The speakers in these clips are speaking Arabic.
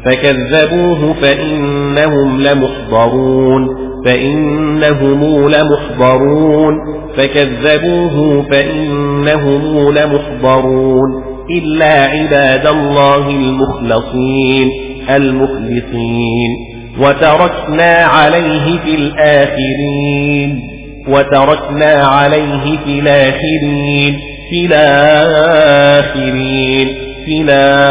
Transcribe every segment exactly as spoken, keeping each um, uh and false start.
فكذبوه فإنهم لمحضرون فإنهم لمحضرون فكذبوه فإنهم لمحضرون إلا عباد الله المخلصين المخلصين وتركنا عليه في الآخرين وتركنا عليه في الآخرين في الآخرين في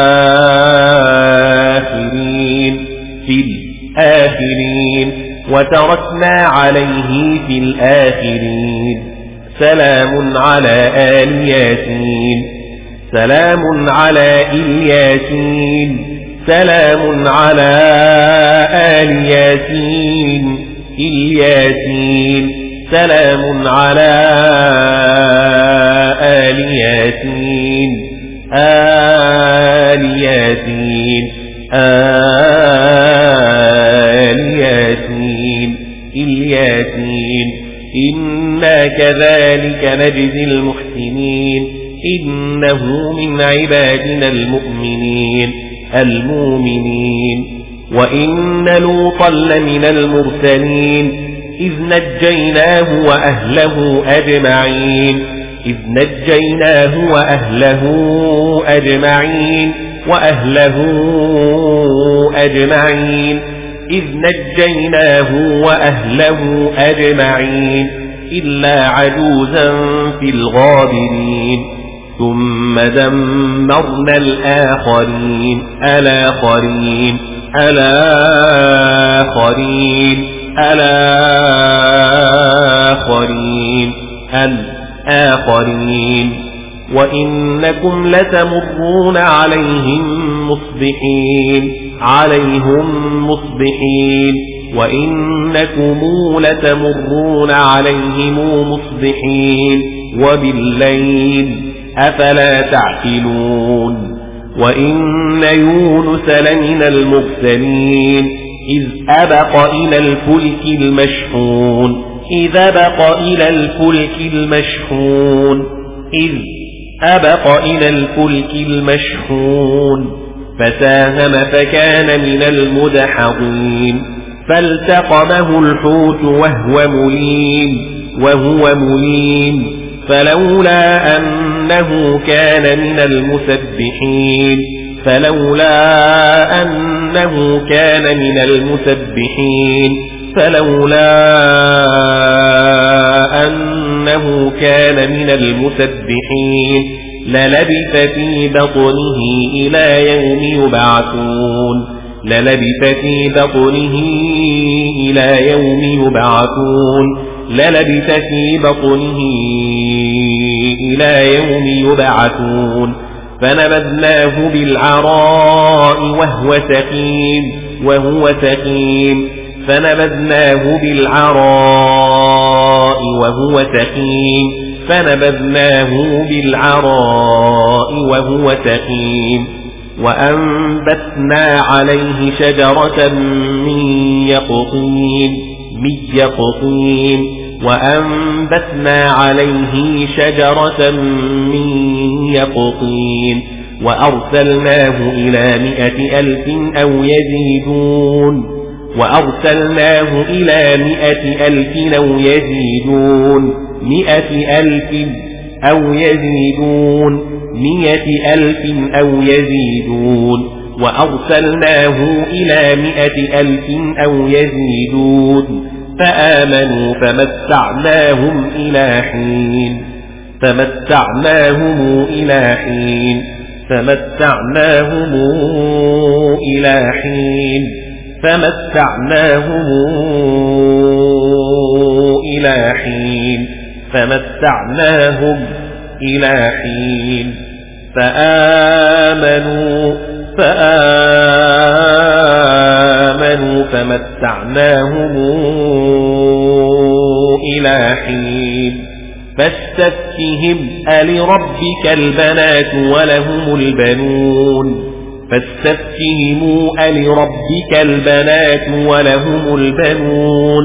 الآخرين في الآخرين وتركنا عليه في الآخرين سلام على آل ياسين سلام على الياسين سلام على آل ياسين الياسين سلام على آل ياسين آل ياسين آل ياسين الياسين إنا كذلك نجزي المحسنين إنه من عبادنا المؤمنين المؤمنين وإن لوطا لمن المرسلين إذ نجيناه وأهله أجمعين إذ نجيناه وأهله أجمعين وأهله أجمعين إذ نجيناه وأهله أجمعين إلا عجوزا في الغابرين ثم دمرنا الآخرين الآخرين الآخرين الآخرين الآخرين وإنكم لتمرون عليهم مصبحين عليهم مصبحين وإنكم لتمرون عليهم مصبحين وبالليل أفلا تعقلون وإن يونس لمن المرسلين إذ أبق إلى الفلك المشحون إذ أبق إلى الفلك المشحون إذ أبق إلى الفلك المشحون فساهم فكان من المدحضين فالتقمه الحوت وهو مليم وهو مليم فلولا أنه كان من المسبحين فلولا أنه كان من المسبحين فلولا أنه كان من المسبحين للبث في بطنه إلى يوم يبعثون للبث في بطنه إلى يوم يبعثون للبث في بطنه إلى يوم يبعثون فنبذناه بالعراء وهو سقيم وهو سقيم فنبذناه بالعراء وهو سقيم فنبذناه بالعراء وهو سقيم وأنبتنا عليه شجرة من يقطين من يقطين وأنبتنا عليه شجرة من يقطين وأرسلناه إلى مئة ألف أو يزيدون وأرسلناه إلى مئة ألف أو يزيدون مئة ألف أو يزيدون مئة ألف أو يزيدون وأرسلناه إلى مئة ألف أو يزيدون فآمنوا فمتعناهم إلى حين فمتعناهم إلى حين فمتعناهم إلى حين فمتعناهم إلى حين فمتعناهم إلى حين فآمنوا فآمنوا فمتعناهم إلى حين فاستفتهم ألربك البنات ولهم البنون فاستفتهموا ألربك البنات ولهم البنون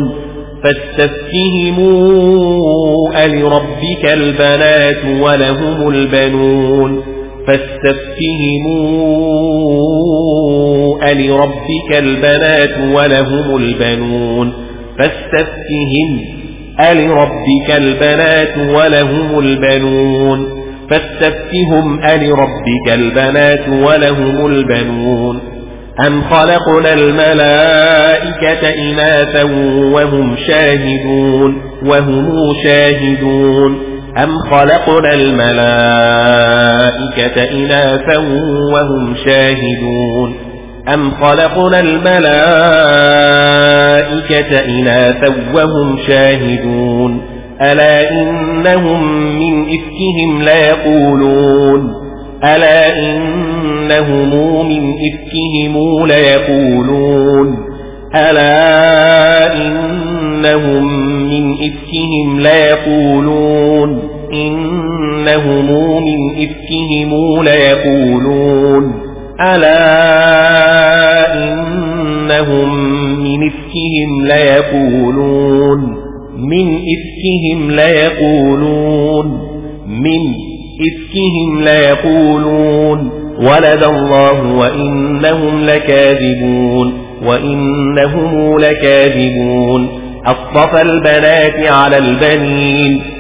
فاستفتهموا ألربك البنات ولهم البنون فاستفتهموا ألربك البنات ولهم البنون فاستفتهم ألربك البنات ولهم البنون فاستفتهم ألربك البنات ولهم البنون أم خلقنا الملائكة إناثا وهم شاهدون وهم شاهدون أم خلقنا الملائكة إناثا وهم شاهدون أم خلقنا الملائكة إناثا وهم شاهدون ألا إنهم من إفكهم ليقولون ألا إنهم من إفكهم ليقولون ألا إنهم من إفكهم ليقولون إنهم من إفكهم ليقولون ألا إنهم من إفكهم ليقولون من إفكهم ليقولون من إفكهم ليقولون ولد الله وإنهم لكاذبون وإنهم لكاذبون أصطفى البنات على البنين